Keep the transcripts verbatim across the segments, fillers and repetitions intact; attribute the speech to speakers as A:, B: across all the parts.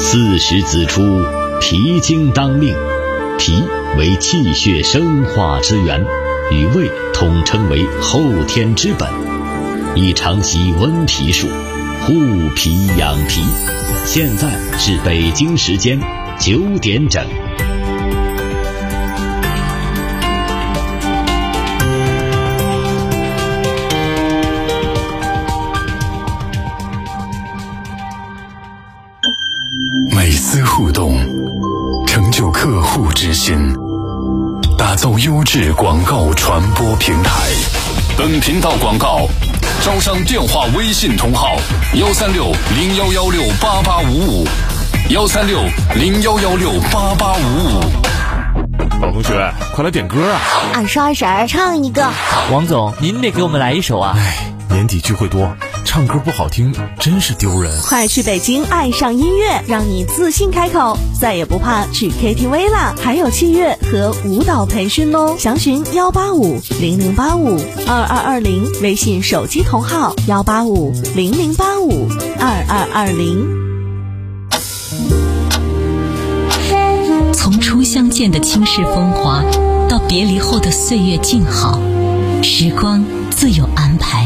A: 四时子出，脾经当令。脾为气血生化之源，与胃统称为后天之本，宜常习温脾术，护脾养脾。现在是北京时间九点整。
B: 每丝互动，成就客户之心，打造优质广告传播平台。本频道广告招商电话微信同号幺三六零幺幺六八八五五幺三六零幺幺六八八五五。
C: 老同学，快来点歌啊！
D: 二十二婶唱一个。
E: 王总，您得给我们来一首啊！
C: 哎，年底聚会多，唱歌不好听真是丢人。
F: 快去北京爱上音乐，让你自信开口，再也不怕去 K T V 啦！还有器乐和舞蹈培训哦，详询幺八五零零八五二二二零，微信手机同号幺八五零零八五二二二零。
G: 从初相见的倾世风华，到别离后的岁月静好，时光自有安排。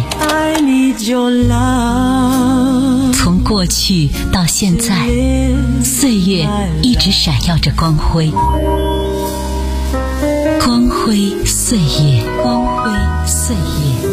G: 从过去到现在，岁月一直闪耀着光辉，光辉岁月，光辉岁月。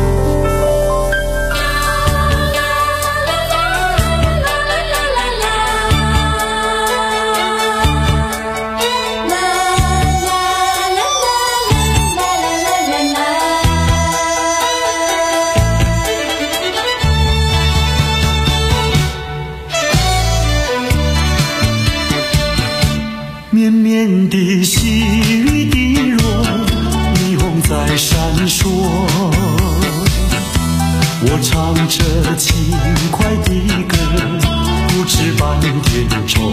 H: 绵绵的细雨滴落，霓虹在闪烁，我唱着轻快的歌，不知半点愁。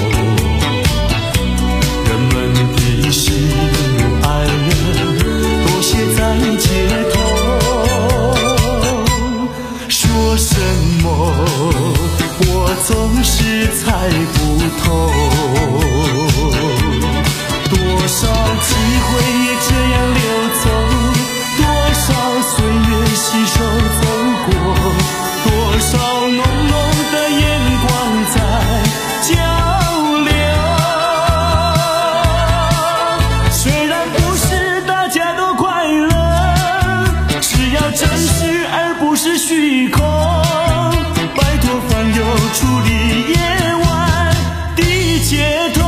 H: 人们的喜怒哀乐都写在街头，说什么我总是猜不透。多少机会也这样流走，多少岁月携手走过，多少浓浓的眼光在交流。虽然不是大家都快乐，只要真实而不是虚空，拜托放友处理夜晚的街头。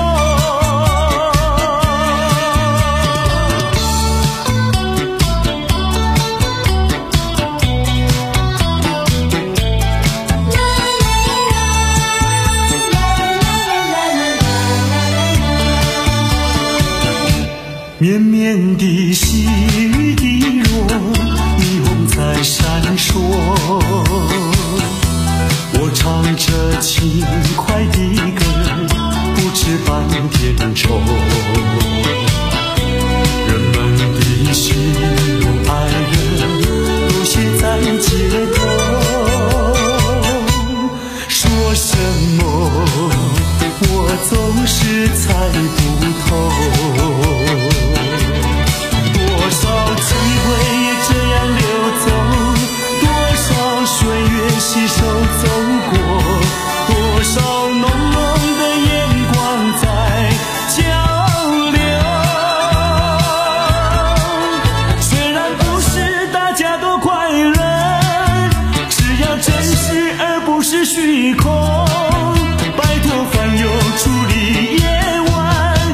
H: 绵绵的细雨滴落，霓虹在闪烁，我唱着轻快的歌，不知半点愁。人们的喜怒哀乐都写在街头，说什么我总是猜不透。多少机会也这样流走，多少岁月携手走过，多少浓浓的眼光在交流。虽然不是大家都快乐，只要真实而不是虚空，拜托放友处理夜晚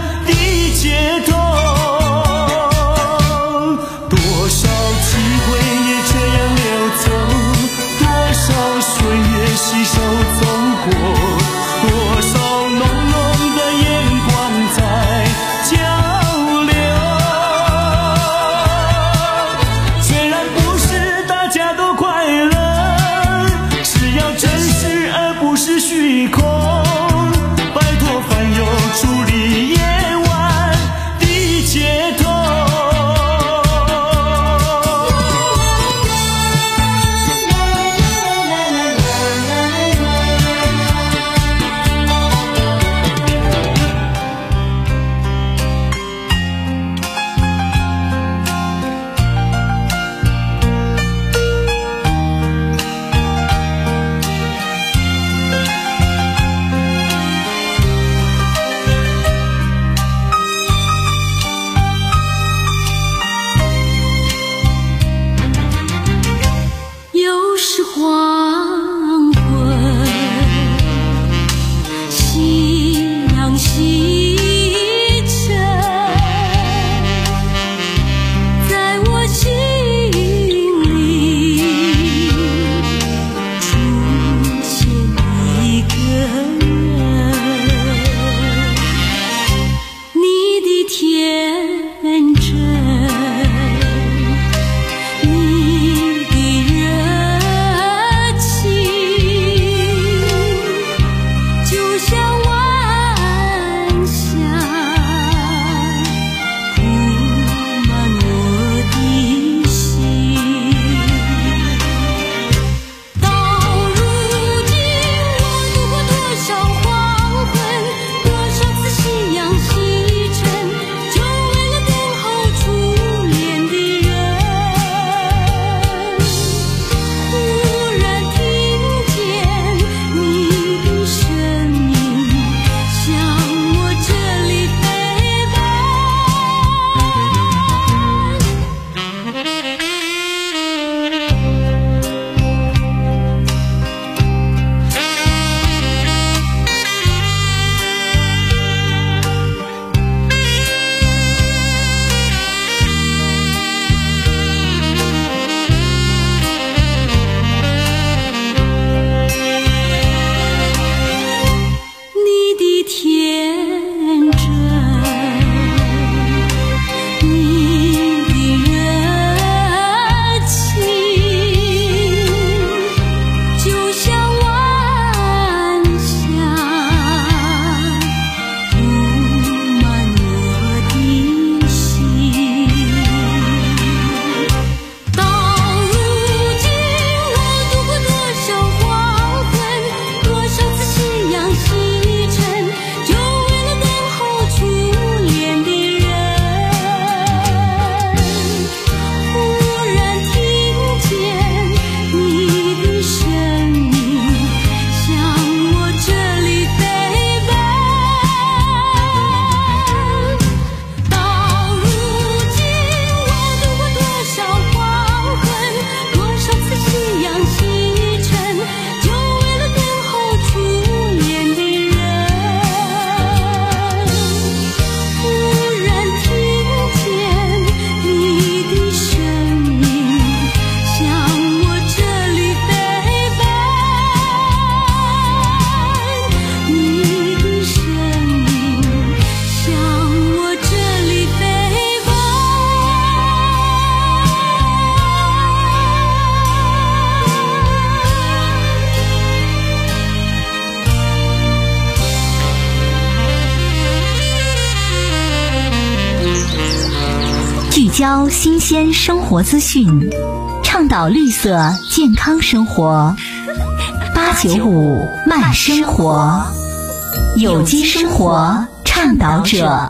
G: 交新鲜生活资讯，倡导绿色健康生活。八九五慢生活，有机生活倡导者，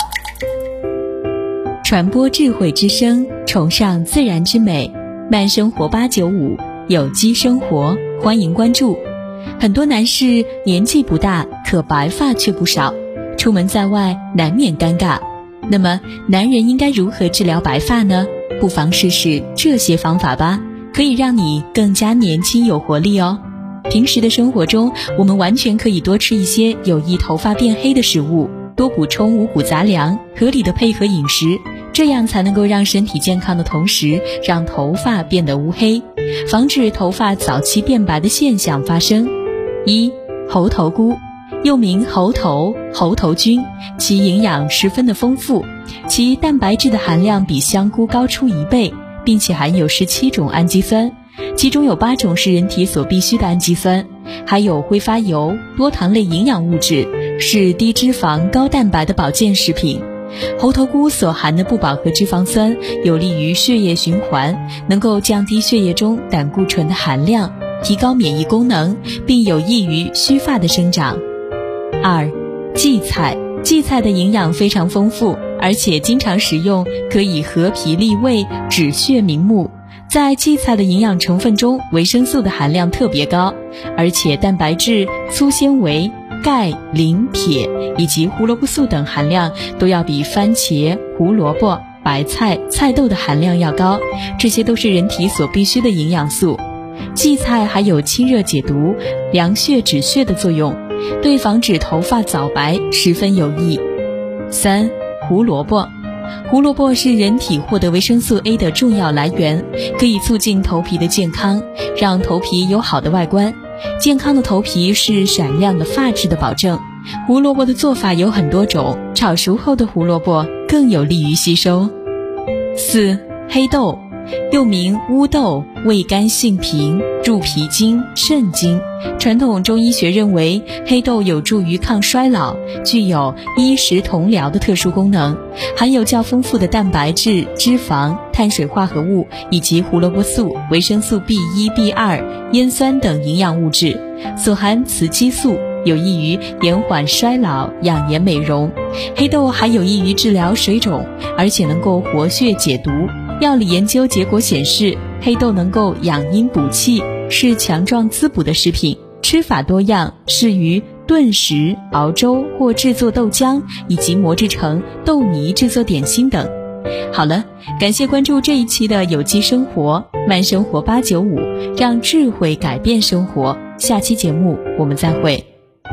I: 传播智慧之声，崇尚自然之美。慢生活八九五，有机生活，欢迎关注。很多男士年纪不大，可白发却不少，出门在外难免尴尬。那么男人应该如何治疗白发呢？不妨试试这些方法吧，可以让你更加年轻有活力哦。平时的生活中，我们完全可以多吃一些有益头发变黑的食物，多补充五谷杂粮，合理的配合饮食，这样才能够让身体健康的同时，让头发变得乌黑，防止头发早期变白的现象发生。一、猴头菇，又名猴头、猴头菌，其营养十分的丰富，其蛋白质的含量比香菇高出一倍，并且含有十七种氨基酸，其中有八种是人体所必需的氨基酸，还有挥发油、多糖类营养物质，是低脂肪、高蛋白的保健食品。猴头菇所含的不饱和脂肪酸有利于血液循环，能够降低血液中胆固醇的含量，提高免疫功能，并有益于须发的生长。二、荠菜，荠菜的营养非常丰富，而且经常食用，可以和脾利胃、止血明目。在荠菜的营养成分中，维生素的含量特别高，而且蛋白质、粗纤维、钙、磷、铁以及胡萝卜素等含量都要比番茄、胡萝卜、白菜、菜豆的含量要高，这些都是人体所必需的营养素。荠菜还有清热解毒、凉血止血的作用，对防止头发早白十分有益。三、胡萝卜，胡萝卜是人体获得维生素 A 的重要来源，可以促进头皮的健康，让头皮有好的外观。健康的头皮是闪亮的发质的保证。胡萝卜的做法有很多种，炒熟后的胡萝卜更有利于吸收。四、黑豆，又名乌豆，味甘性平，入脾经、肾经。传统中医学认为，黑豆有助于抗衰老，具有医食同疗的特殊功能，含有较丰富的蛋白质、脂肪、碳水化合物以及胡萝卜素、维生素 B 一、B 二、烟酸等营养物质，所含雌激素有益于延缓衰老、养颜美容。黑豆还有益于治疗水肿，而且能够活血解毒。药理研究结果显示，黑豆能够养阴补气，是强壮滋补的食品，吃法多样，适于炖食、熬粥或制作豆浆，以及磨制成豆泥制作点心等。好了，感谢关注这一期的有机生活慢生活八九五，让智慧改变生活。下期节目我们再会。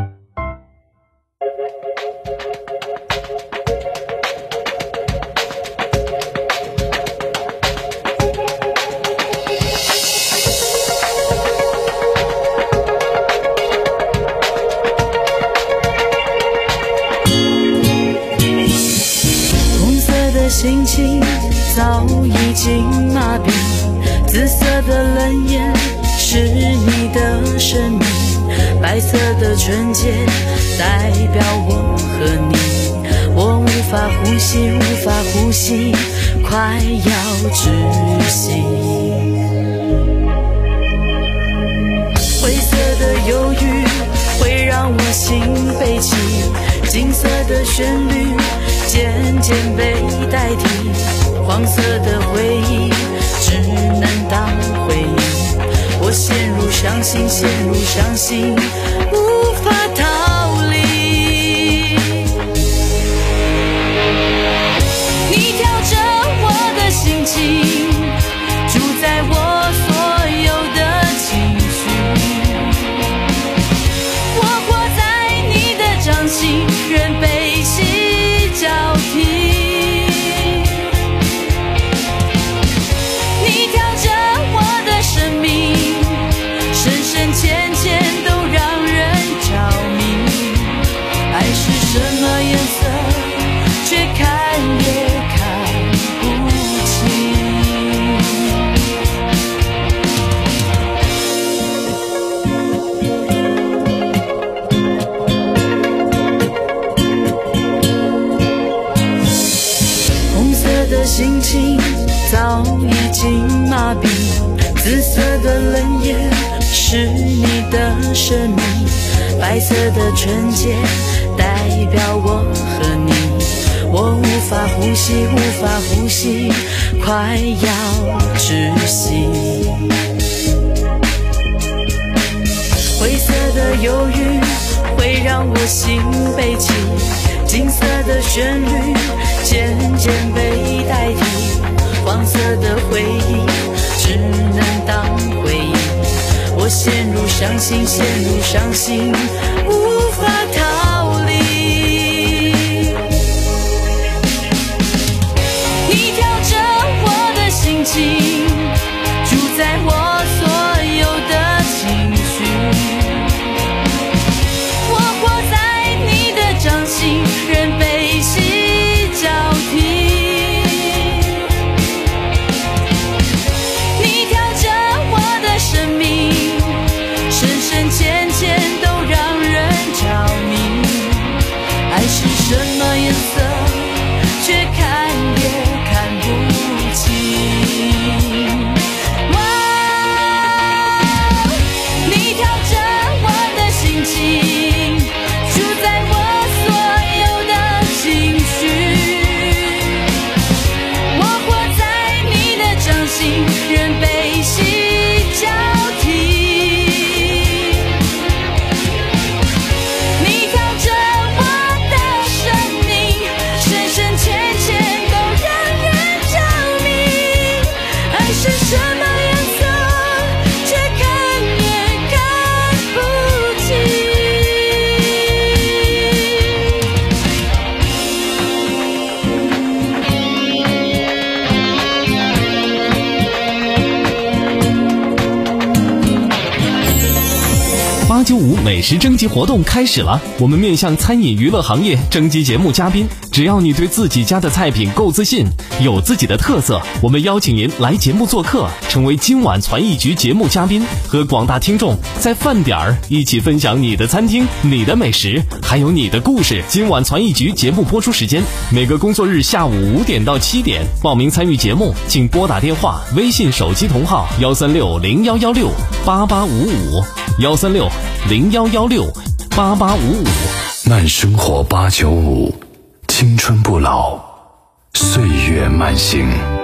J: 心情早已经麻痹，紫色的冷眼是你的生命，白色的纯洁代表我和你，我无法呼吸，无法呼吸，快要窒息。灰色的忧郁会让我心悲泣，金色的旋律渐渐被代替，黄色的回忆只能当回忆，我陷入伤心，陷入伤心，无法逃离。你调整我的心情，主宰我所有的情绪，我活在你的掌心，任悲喜交替。你调整我的生命，深深浅浅都让人着迷。爱是什么颜色，却看也看不清。红色的心情早已经麻痹，紫色的冷眼是你的生命，白色的纯洁代表我和你，我无法呼吸，无法呼吸，快要窒息。灰色的忧郁会让我心悲戚，金色的旋律渐渐被代替，黄色的回忆只能当回忆，我陷入伤心，陷入伤心，无法逃离。你调着我的心情，主宰我所有的情绪，我活在你的掌心，任悲喜交替。你调着我的生命，深深浅浅都让人着迷。爱是什么颜色，却看也看不清。哇，你调着我的心情，主宰我所有的情绪，我活在你的掌心，任悲喜交替。你调着我的生命，深深浅浅都让人着迷。爱是什么颜色，却看也看不清。
K: 八九五美食征集活动开始了，我们面向餐饮娱乐行业征集节目嘉宾，只要你对自己家的菜品够自信，有自己的特色，我们邀请您来节目做客，成为今晚传艺局节目嘉宾，和广大听众在饭点儿一起分享你的餐厅、你的美食，还有你的故事。今晚传艺局节目播出时间每个工作日下午五点到七点，报名参与节目请拨打电话、微信手机同号幺三六零幺幺六八八五五幺三六零幺幺六八八五五。
B: 慢生活八九五，青春不老，岁月慢行。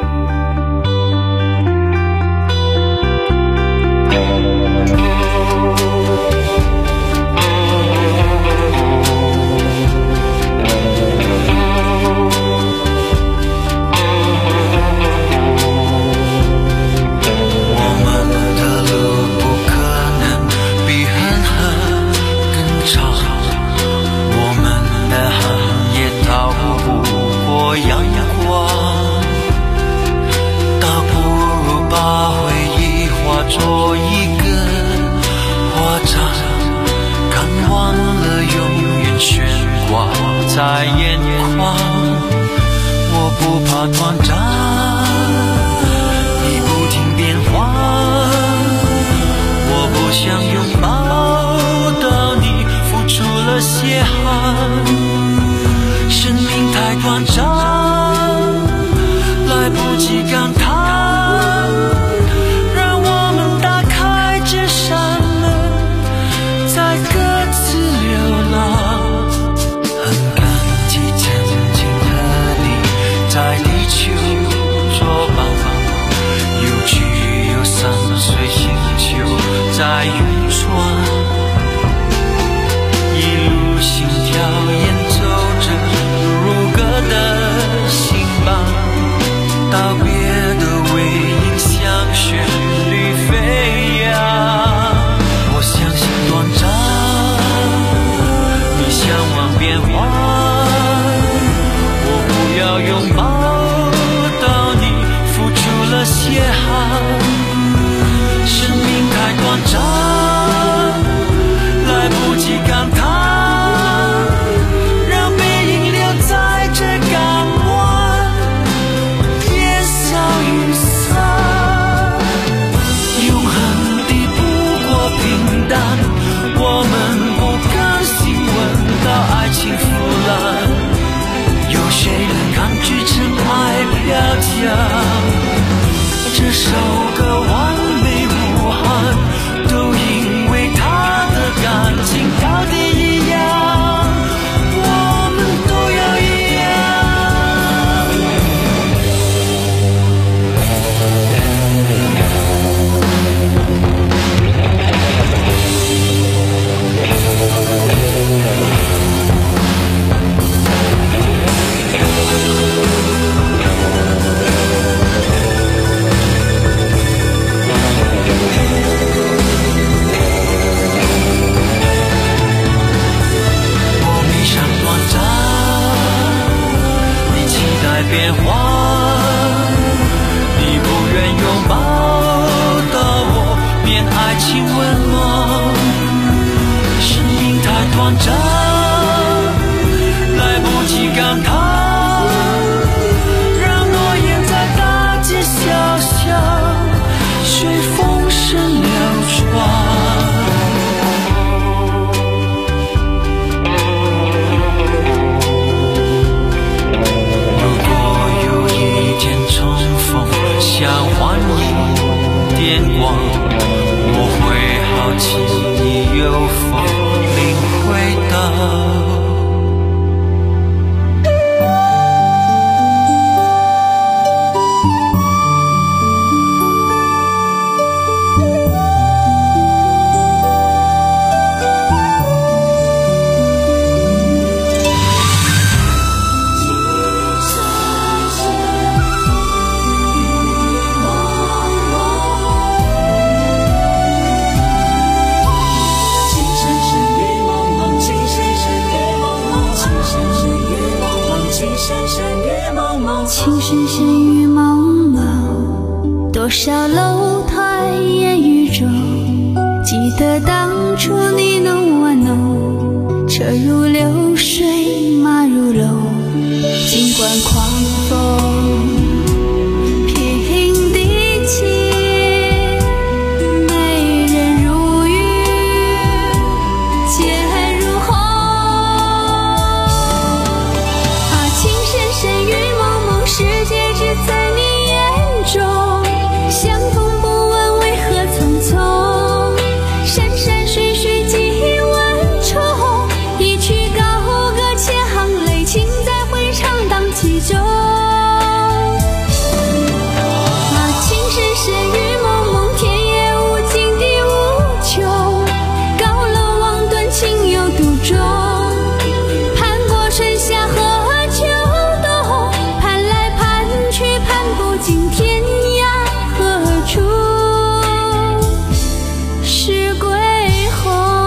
H: 做一个画展，看完了永远悬挂在眼眶。我不怕短暂，你不停变化，我不想拥抱到你付出了些汗。生命太短暂，来不及感叹，在地球作伴，有聚有散，随星球在运转，一路心跳演奏着如歌的心伴，道别的尾音像旋律飞扬。我相信短暂，你向往变化，要拥抱到你付出了些汗。生命太短暂，来不及感叹，让背影留在这港湾，烟消云散。永恒的不过平淡，我们不甘心闻到爱情腐烂。有谁能抗拒沉默？ 变化，你不愿拥抱的我，变爱情温暖。生命太短暂，来不及感叹，让诺言在大街小巷随风声流传。想换一点光，我会好奇你有否领会到。
L: 情深深雨蒙蒙，多少楼台烟雨中，记得当初你侬我侬，车如流水马如龙，尽管狂风平地起，美人如玉剑如虹，啊情深深雨世界只在你眼中，相逢不问为何匆匆，山山水水几万重，一曲高歌千行泪，情在回肠荡气中。啊情深深雨蒙蒙，天也无尽地无穷，高楼望断情有独钟，攀过春夏和秋冬，却盼不尽天涯何处是归鸿。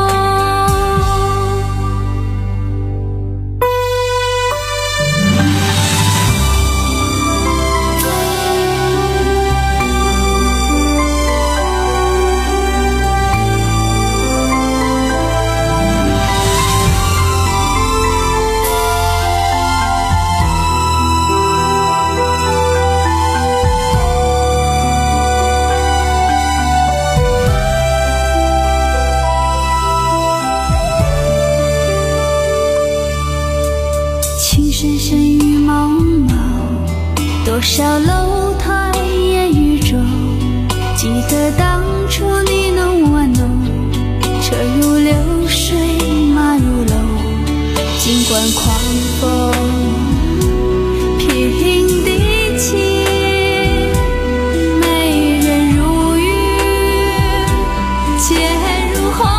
L: 情深深雨蒙蒙，多少楼台烟雨中，记得当初你侬我侬，车如流水马如龙，尽管狂风平地起，美人如玉剑如虹，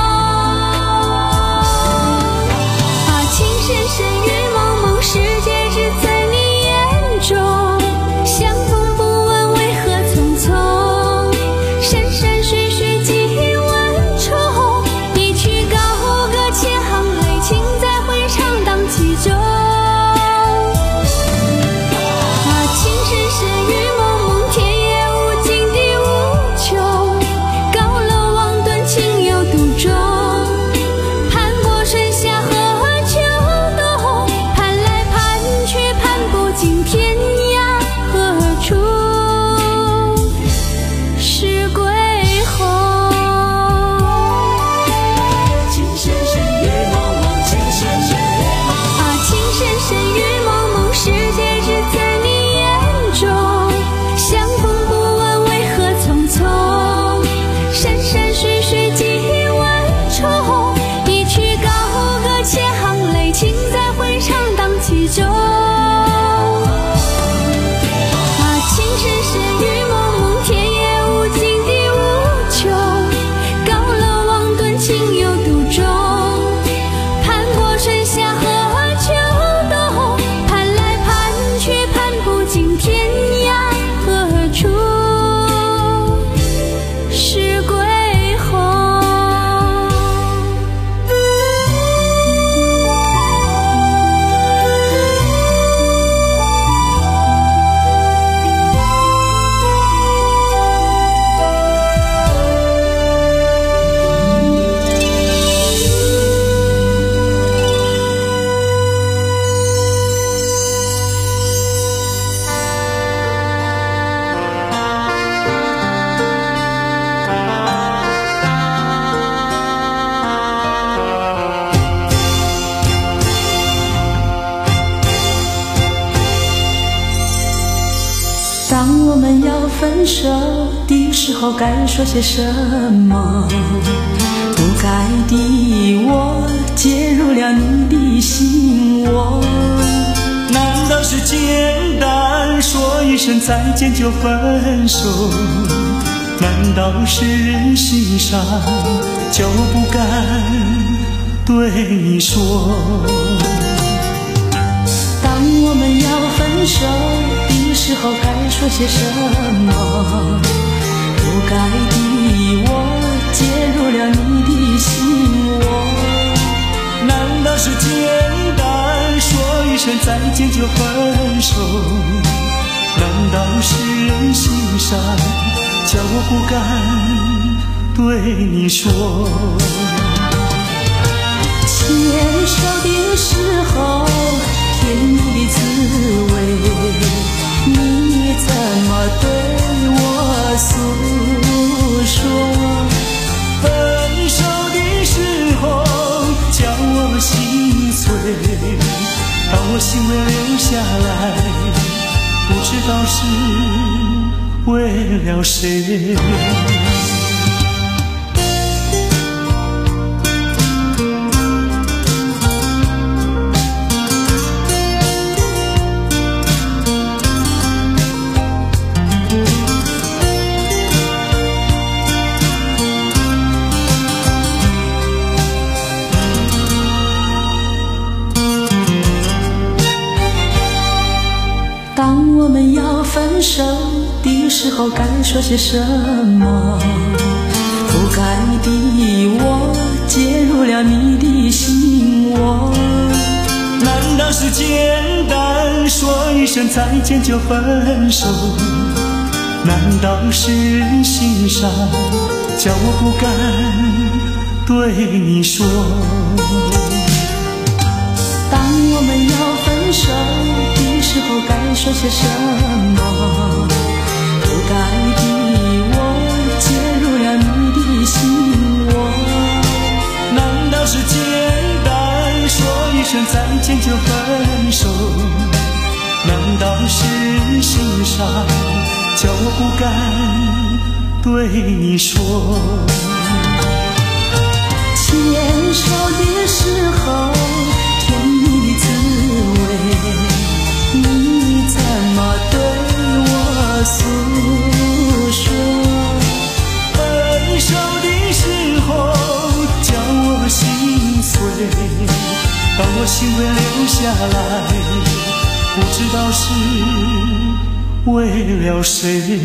L: 啊情深深雨世界只在你眼中，相逢不问为何匆匆，山山水水几万重，一曲高歌千行泪，情在回肠荡气中。
J: 当我们要分手的时候，该说些什么？不该的我介入了你的心窝。难道是简单说一声再见就分手？难道是人心上就不敢对你说？当我们要分手的时候，该说些什么？不该的我介入了你的心窝。难道是简单说一声再见就分手？难道是人心上叫我不敢对你说？牵手的时候甜蜜的滋味，你怎么对我诉说？分手的时候叫我心碎，把我心愿留下来，不知道是为了谁。当我们要分手的时候，该说些什么？不该的我介入了你的心窝。难道是简单说一声再见就分手？难道是人心上叫我不敢对你说？当我们要分手的时候，该说些什么？不该的我介入了你的心窝。难道是简单说一声再见就分手？难道是人心上叫我不敢对你说？牵手的时候甜蜜的滋味，你怎么对我诉说？分手的时候叫我心碎，把我心愿留下来，不知道是为了谁。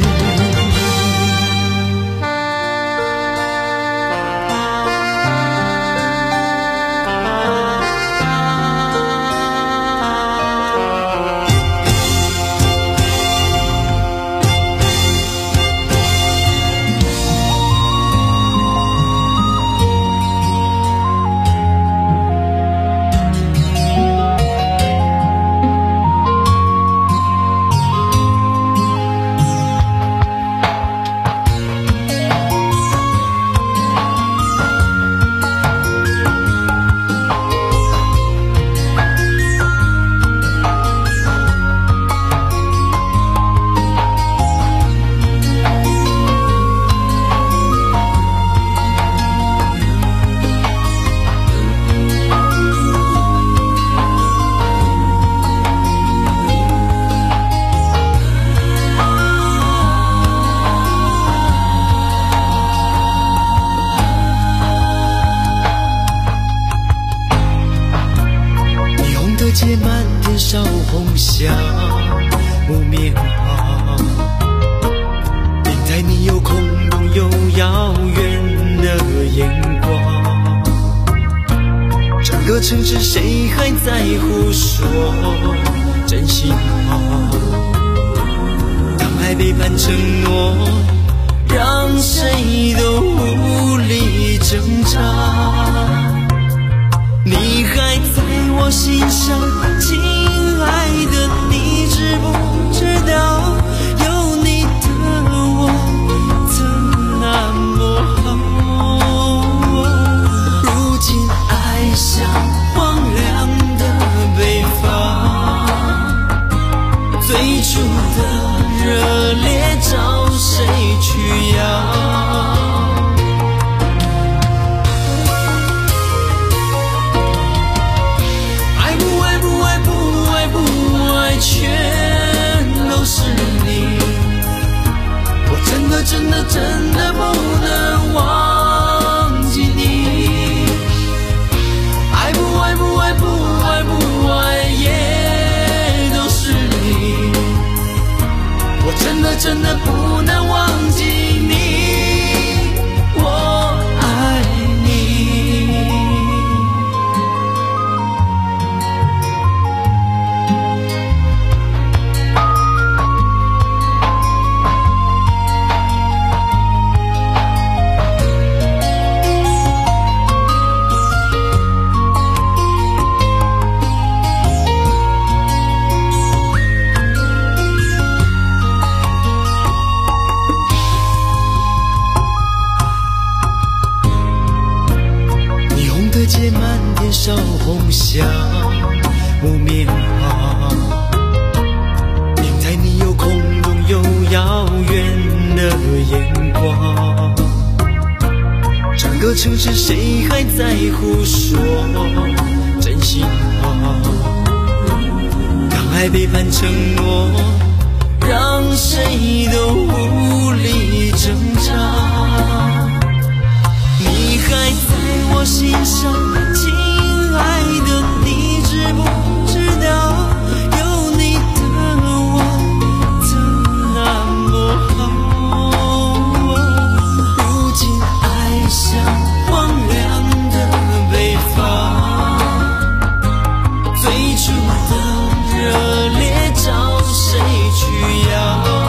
H: 结满天烧红香木棉花，定在你有空洞又遥远的眼光。整个城市谁还在乎说真心话？当爱背叛承诺，让谁都无力挣扎。你还在我心上，亲爱的，你知不知道，有你的我曾那么好。如今爱像荒凉的北方，最初的热去要。爱不爱不爱不爱不爱，全都是你。我真的真的真的不能忘记你。爱不爱不爱不爱不爱，也都是你。我真的真的不能忘记你，我爱你。结满天烧红香木棉花，停在你有空洞又遥远的眼光。整个城市谁还在乎说真心话？当爱背叛承诺，让谁都无力挣扎。你还在我心上，亲爱的，你知不知道，有你的我怎那么好？如今爱像荒凉的北方，最初的热烈找谁去要？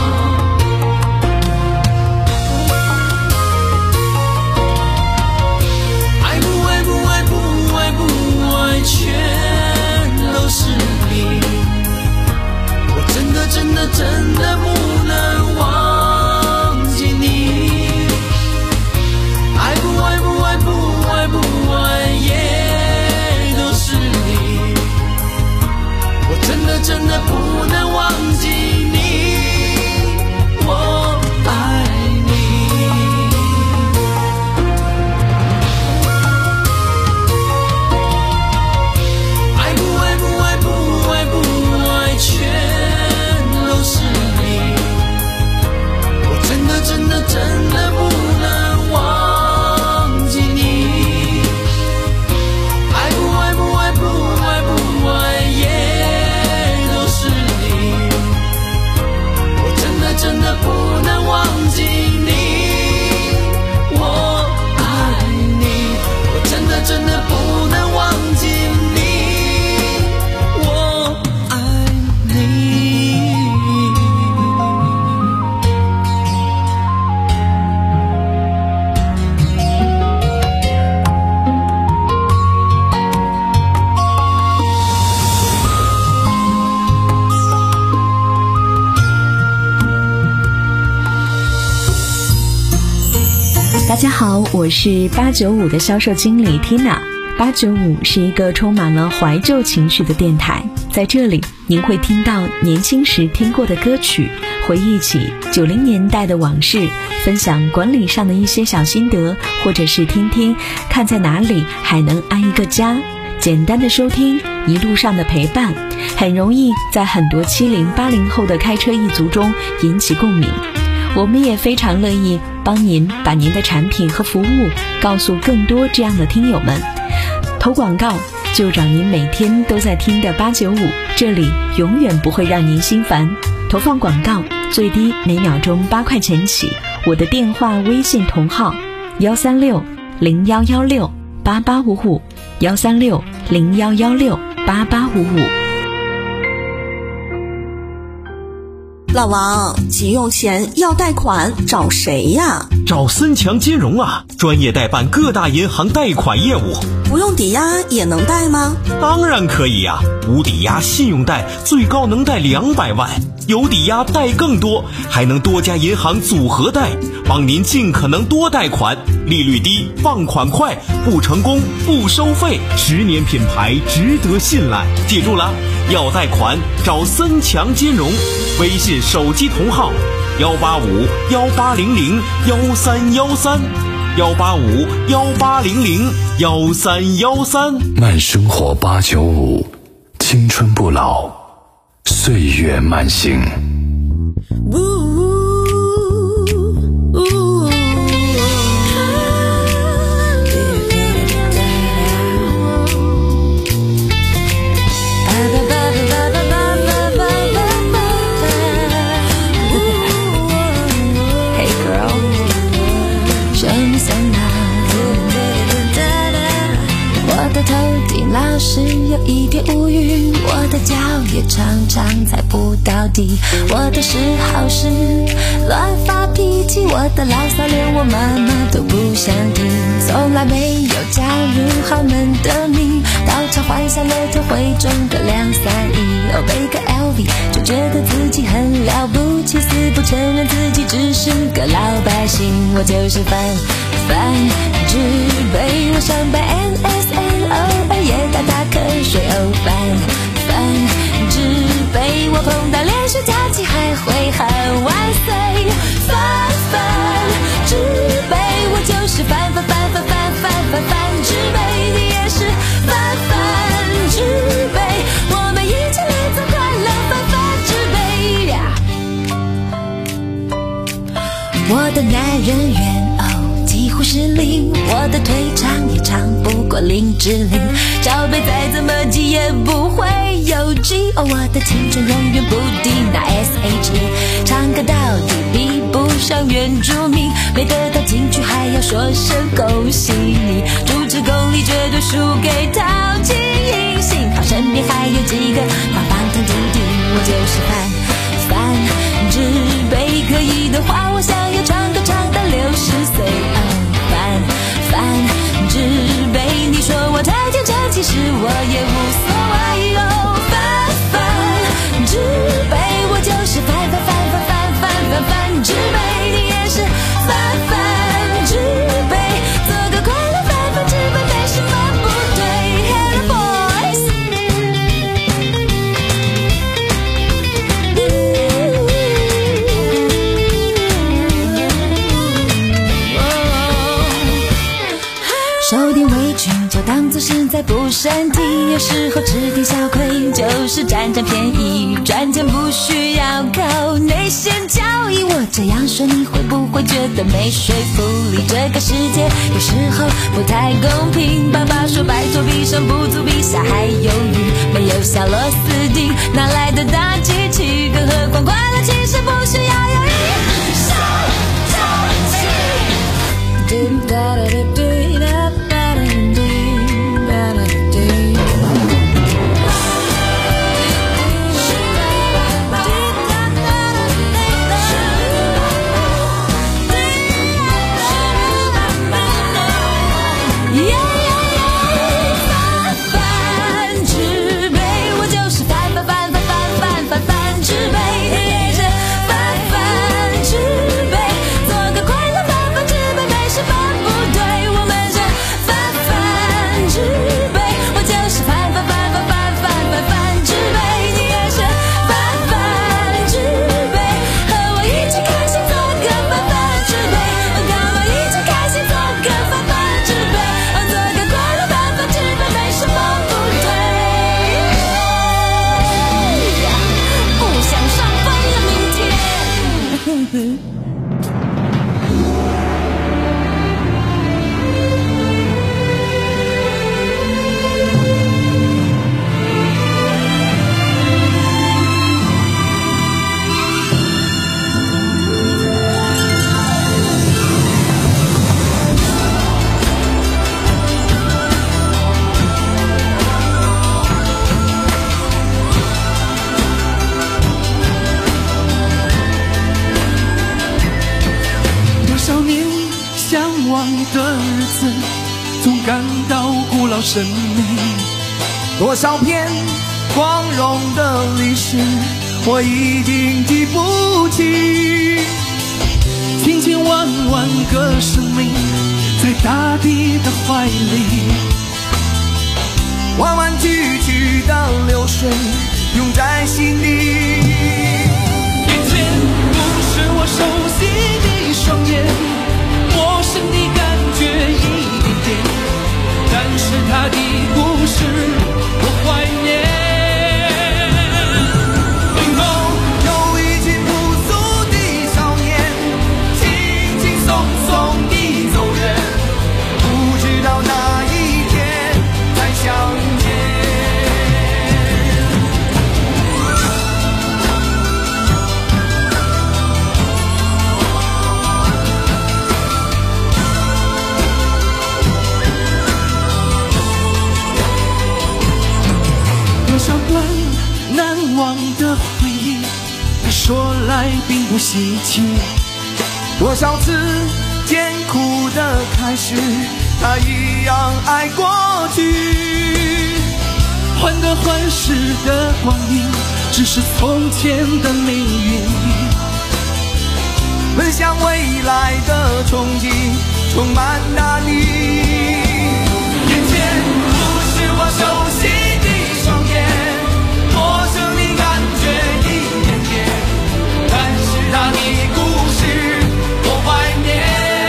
H: 真的真的不能忘记你。爱不爱不爱不爱不爱，也都是你。我真的真的不能忘记你，我爱你。爱不爱不爱不爱不爱，全真的真的真的不能忘记你。爱不爱不爱不爱不爱，也都是你。我真的真的不能忘记你，我爱你。我真的真的不能忘记你，我爱你。
I: 大家好，我是八九五的销售经理 Tina。八九五是一个充满了怀旧情绪的电台，在这里您会听到年轻时听过的歌曲，回忆起九零年代的往事，分享管理上的一些小心得，或者是听听看在哪里还能安一个家。简单的收听，一路上的陪伴，很容易在很多七零八零后的开车一族中引起共鸣。我们也非常乐意帮您把您的产品和服务告诉更多这样的听友们。投广告就找您每天都在听的八九五，这里永远不会让您心烦。投放广告最低每秒钟八块钱起，我的电话微信同号幺三六零幺幺六八八五五，幺三六零幺幺六八八五五。
F: 老王，急用钱要贷款找谁呀？
M: 找森强金融啊，专业代办各大银行贷款业务。
F: 不用抵押也能贷吗？
M: 当然可以呀、啊，无抵押信用贷最高能贷两百万，有抵押贷更多，还能多家银行组合贷，帮您尽可能多贷款，利率低，放款快，不成功不收费，十年品牌，值得信赖。记住了，要贷款找森强金融，微信手机同号幺八五幺八零零幺三幺三，幺八五幺八零零幺三幺三。
B: 慢生活八九五，青春不老，岁月慢行。
N: 老是有一点无语，我的脚也常常踩不到地，我的嗜好是乱发脾气，我的牢骚连我妈妈都不想听，从来没有加入豪门的你，到场幻想了头会中个两三亿，哦背个 L V 就觉得自己很了不起，死不承认自己只是个老百姓，我就是范范只被我上班 N S L O 也打打瞌睡哦，烦烦只被我碰到连续假期还会喊万岁，烦烦只被我就是烦烦烦烦烦烦烦烦只被你也是烦烦只被我们一起来做快乐烦烦只被呀，我的男人缘哦几乎是零，我的腿长也长不过林志玲，罩杯再怎么挤也不会有劲，哦我的青春永远不敌那 S H E， 唱歌到底比不上原住民，没得到金曲还要说声恭喜你，主持功力绝对输给陶晶莹，幸好身边还有几个棒棒糖弟弟，我就是烦烦只被可以的话我想要唱歌唱到六十岁，哦烦烦只被你说我太天真，其实我也无所谓哦，烦烦只被我就是烦烦烦烦烦烦烦烦只被你也是烦烦只被做个快乐烦烦只被没什么不对 Hello boys， 受点委屈就当作是在补身体，有时候吃点小亏就是占占便宜，赚钱不需要靠内线交易，我这样说你会不会觉得没说服力，这个世界有时候不太公平，爸爸说拜托比上不足比下还有余，没有小螺丝钉哪来的大机器，更何况快乐其实不需要有一手交际
H: 生命，多少篇光荣的历史，我已经记不清。千千万万个生命，在大地的怀里，弯弯曲曲的流水，涌在心里。以前不是我说来并不稀奇，多少次艰苦的开始，他一样爱过去。患得患失的光阴，只是从前的命运。奔向未来的憧憬，充满大地。眼前不是我熟悉的双眼，陌生的感觉一点点，但是他的故事我怀念。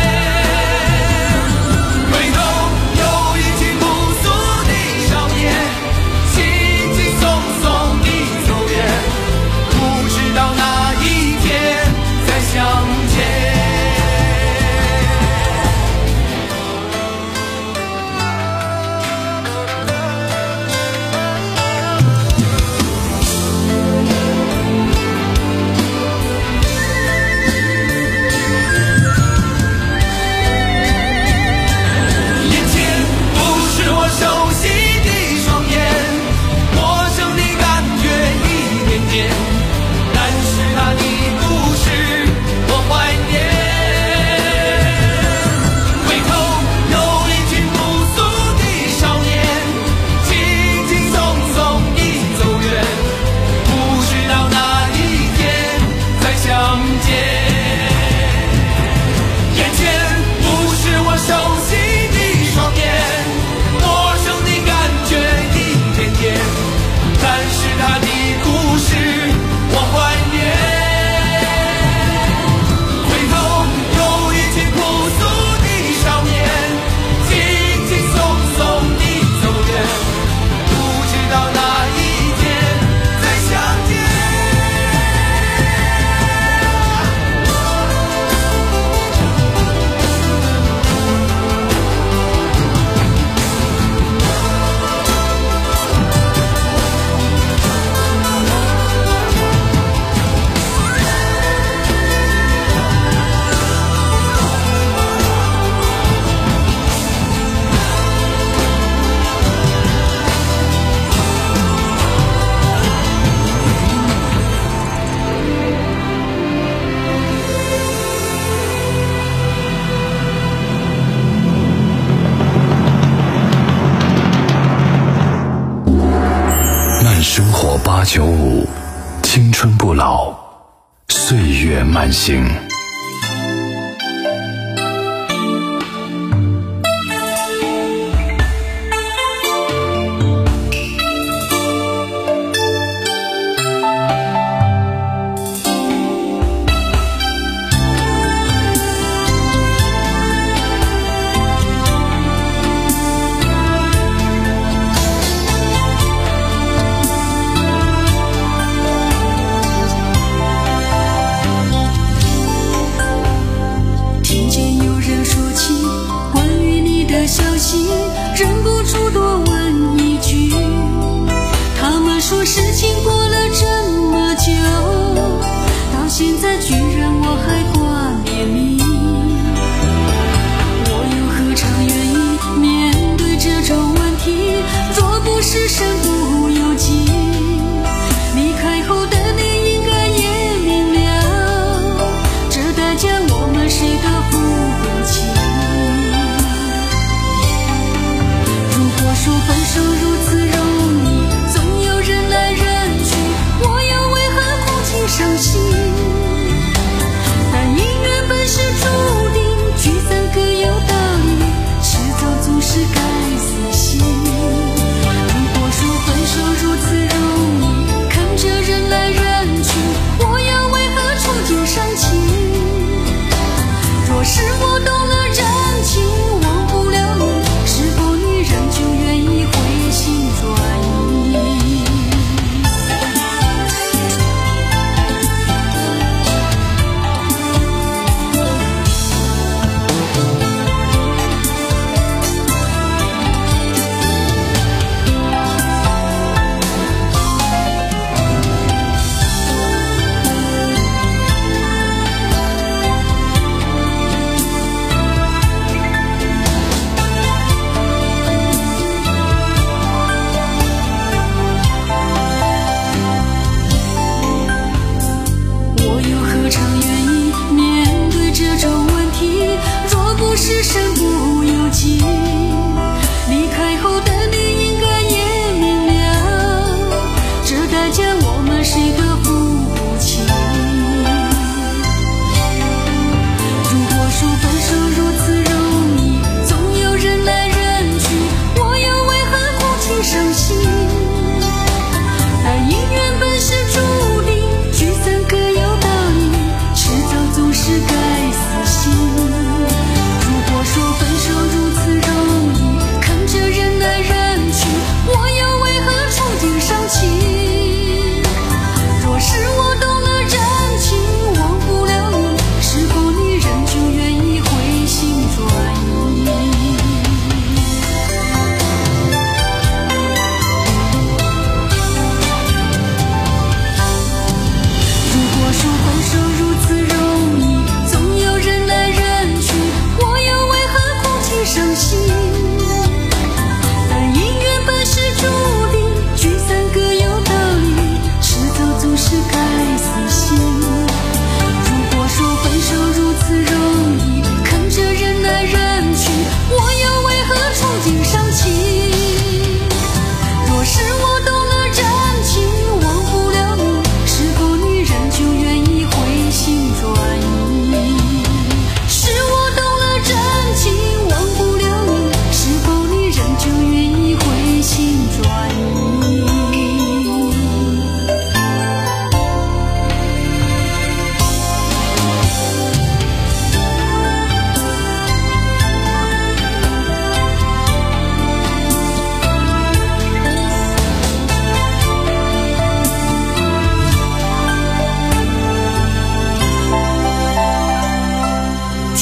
H: 回头有一群朴素的少年，轻轻松松地走远，不知道哪一天再相见。
B: 生活八九五，青春不老，岁月慢行。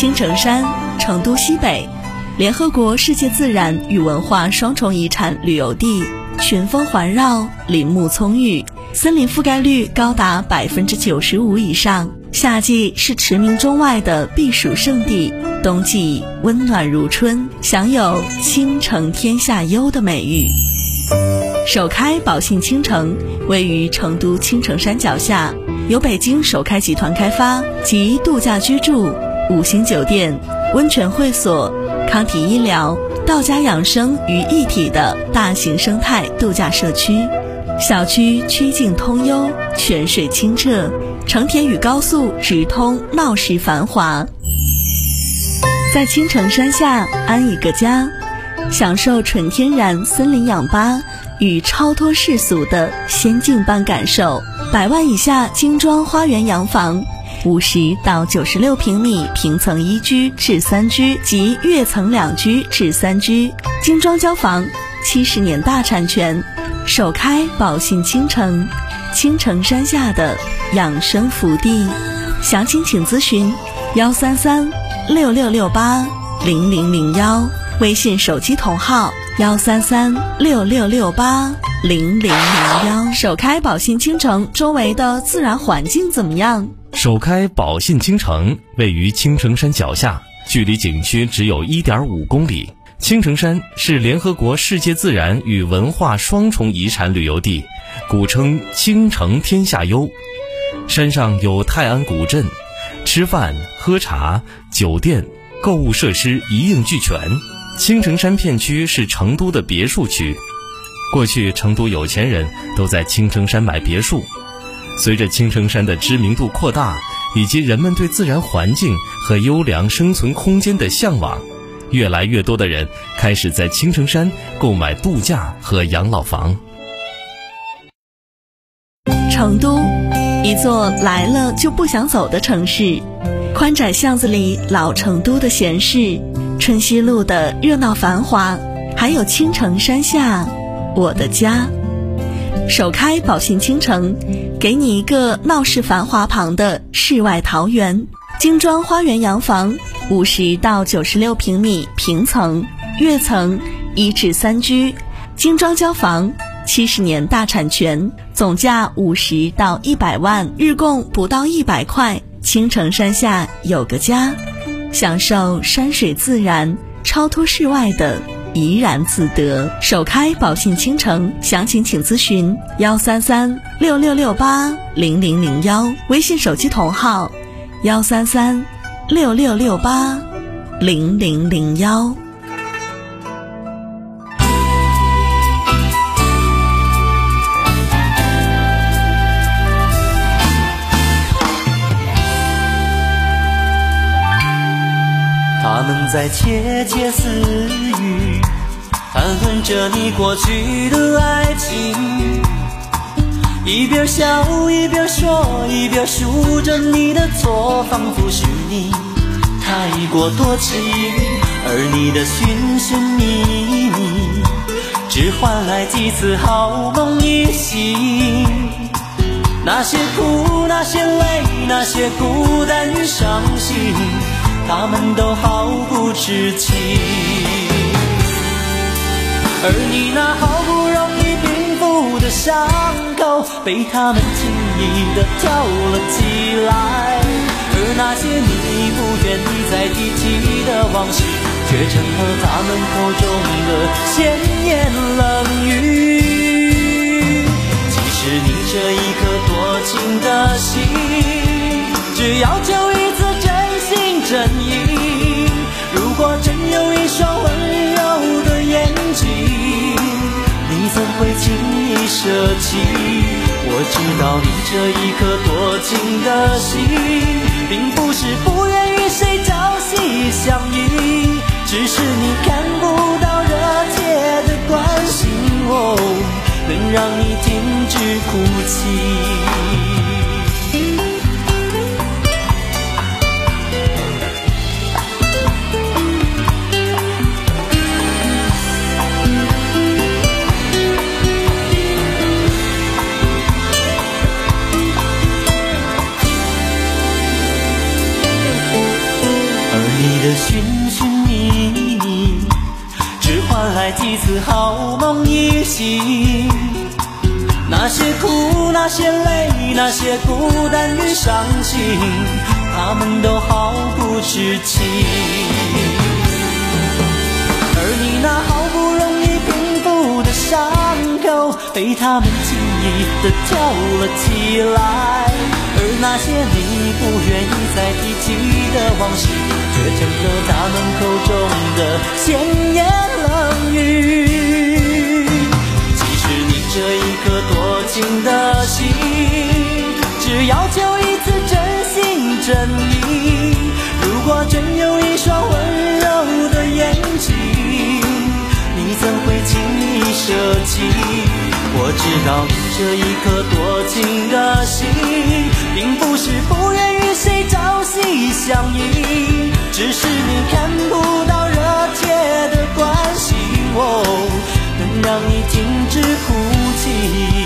F: 青城山，成都西北，联合国世界自然与文化双重遗产旅游地，群峰环绕，林木葱郁，森林覆盖率高达百分之九十五以上。夏季是驰名中外的避暑胜地，冬季温暖如春，享有倾城天下优的美誉。首开宝信倾城位于成都青城山脚下，由北京首开集团开发，集度假居住、五星酒店、温泉会所、康体医疗、道家养生于一体的大型生态度假社区。小区曲径通幽，泉水清澈，成田与高速直通，闹市繁华。在青城山下安一个家，享受纯天然森林氧吧与超脱世俗的仙境般感受。百万以下精装花园洋房，五十到九十六平米平层一居至三居及跃层两居至三居，精装交房，七十年大产权。首开宝信倾城，青城山下的养生福地。详情请咨询幺三三六六六八零零零幺，微信手机同号幺三三六六六八零零零幺。首开宝信倾城周围的自然环境怎么样？
K: 首开宝信倾城位于青城山脚下，距离景区只有 一点五公里。青城山是联合国世界自然与文化双重遗产旅游地，古称倾城天下优。山上有泰安古镇，吃饭、喝茶、酒店、购物设施一应俱全。青城山片区是成都的别墅区，过去成都有钱人都在青城山买别墅。随着青城山的知名度扩大，以及人们对自然环境和优良生存空间的向往，越来越多的人开始在青城山购买度假和养老房。
F: 成都，一座来了就不想走的城市，宽窄巷子里老成都的闲适，春熙路的热闹繁华，还有青城山下我的家。首开宝信倾城，给你一个闹市繁华旁的世外桃源。精装花园洋房，五十到九十六平米平层，跃层一至三居，精装交房，七十年大产权，总价五十到一百万，日供不到一百块。青城山下有个家，享受山水自然，超脱世外的怡然自得。首开宝信倾城，详情请咨询幺三三六六六八零零零幺，微信手机同号幺三三六六六八零零零幺。
H: 他们在窃窃私语，谈论着你过去的爱情，一边笑一边说，一边数着你的错，仿佛是你太过多情，而你的寻寻觅觅，只换来几次好梦一醒。那些苦，那些累，那些孤单与伤心，他们都毫不知情。而你那好不容易平复的伤口，被他们轻易地挑了起来，而那些你不愿意再提起的往事，却成了他们口中的闲言冷语。其实你这一颗多情的心，只要求一次真心真意。如果真有一双温柔的眼睛，你怎会轻易舍弃？我知道你这一颗多情的心，并不是不愿与谁朝夕相依，只是你看不到热切的关心，哦，能让你停止哭泣。
J: 几次好梦一醒，那些苦，那些泪，那些孤单与伤心，他们都毫不知情。而你那好不容易平复的伤口，被他们轻易地挑了起来。而那些你不愿意再提起的往事，却成了他们口中的闲言冷语。其实你这一颗多情的心，只要求一次真心真意。如果真有一双温柔的眼睛，你怎会轻易舍弃？我知道你这一颗多情的心，并不是不愿与谁朝夕相依，只是你看不到热切的关心，哦，能让你停止哭泣。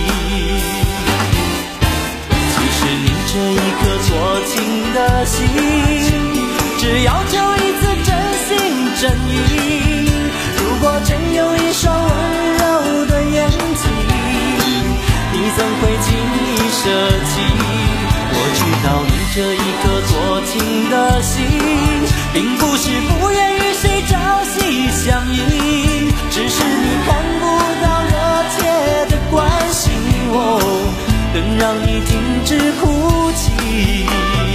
J: 其实你这一颗多情的心，只要求一次真心真意。如果真有一双温柔的眼睛，你怎会轻易舍弃？我知道你这一颗多情的心，并不是不愿与谁朝夕相依，只是你看不到热切的关心，哦，更让你停止哭泣。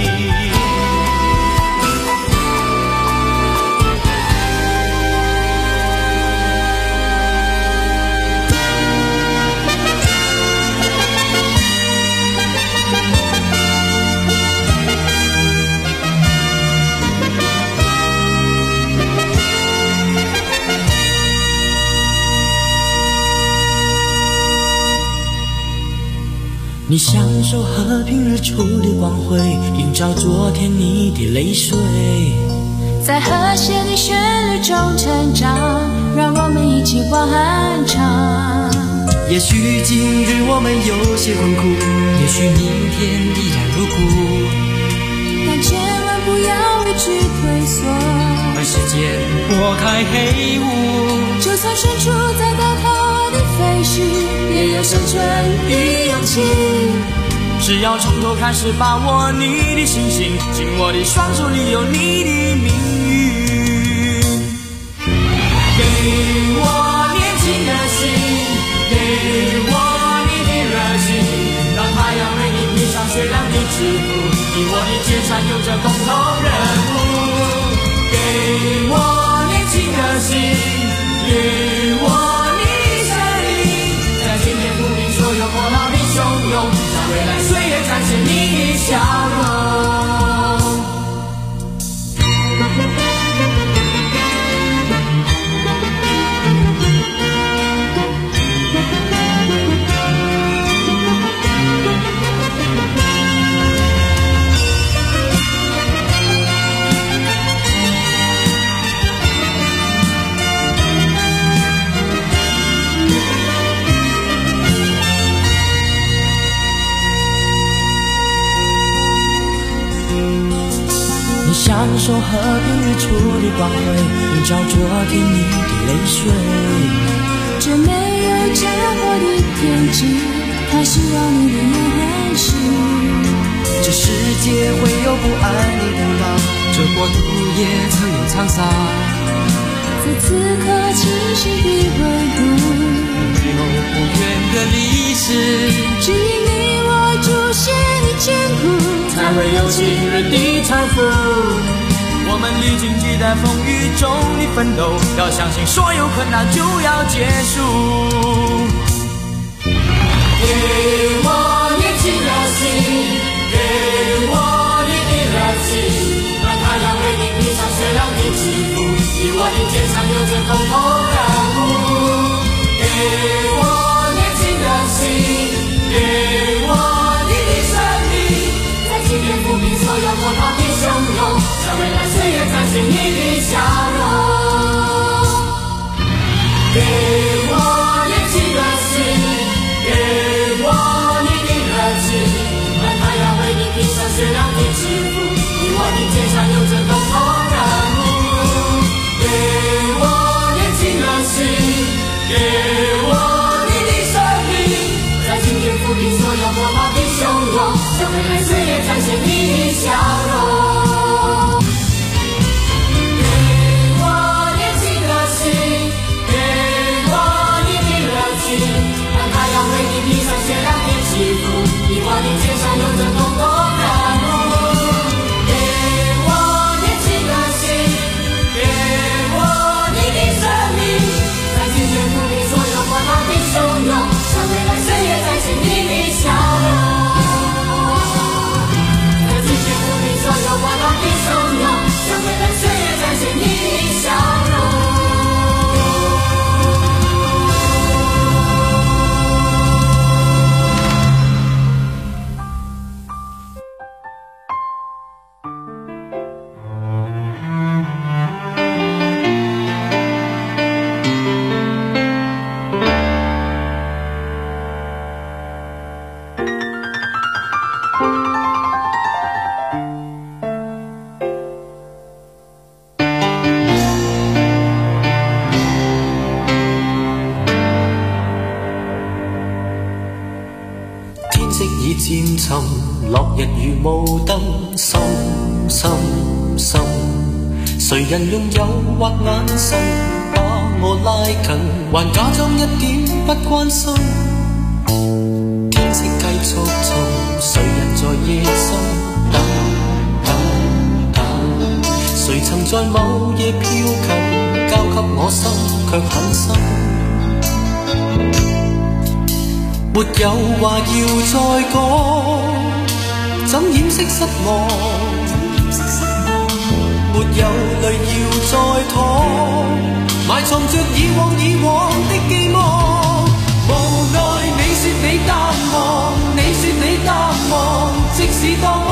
J: 你享受和平日出的光辉，映照昨天你的泪水，
L: 在和谐的旋律中成长，让我们一起欢唱。
J: 也许今日我们有些困苦，也许明天依然如故，
L: 但千万不要畏惧退缩，
J: 而时间拨开黑雾，
L: 就算身处在高塔的废墟，也有生存的勇气。
J: 只要从头开始把握你的信心，紧握的双手里有你的命运。给我年轻的心，给我你的热情，让太阳为你披上雪亮的制服，你我的肩上有着共同任务。给我年轻的心，给我你的生命，在今天不必所有波涛的汹涌，让未来岁月展现你的笑容。享受和平日出的光辉，映照昨天你的泪水。
L: 这没有家国的天际，它是让你的眼神。
J: 这世界会有不安的动荡，这国土也曾有沧桑。
L: 在此刻清晰的温度，
J: 最后不远的历史，
L: 只因你我祖先的艰苦，
J: 才会有今日的财富。我们历经几代风雨中的奋斗，要相信所有困难就要结束。给我年轻的心，给我你的热情，让太阳为你披上雪亮的制服，你我的肩上有着共同任务。给我年轻的心，给我你的生命，在今天抚平所有波涛的汹涌，在未来岁月展现你的笑容。给我年轻的心，给我你的热情，让太阳为你披上雪亮的制服，你我的肩上有着共同任务。给我年轻的心，
H: 日如霧燈，深深深，誰人用誘惑眼神把我拉近，還假裝一點不關心。天色繼續從，誰人在夜深等等等？誰曾在某夜飄近，交給我心卻很深。沒有話要再講，怎掩飾失望？沒有淚要再淌，埋藏着以往以往的寄望。無奈你說你淡忘，你說你淡忘，即使當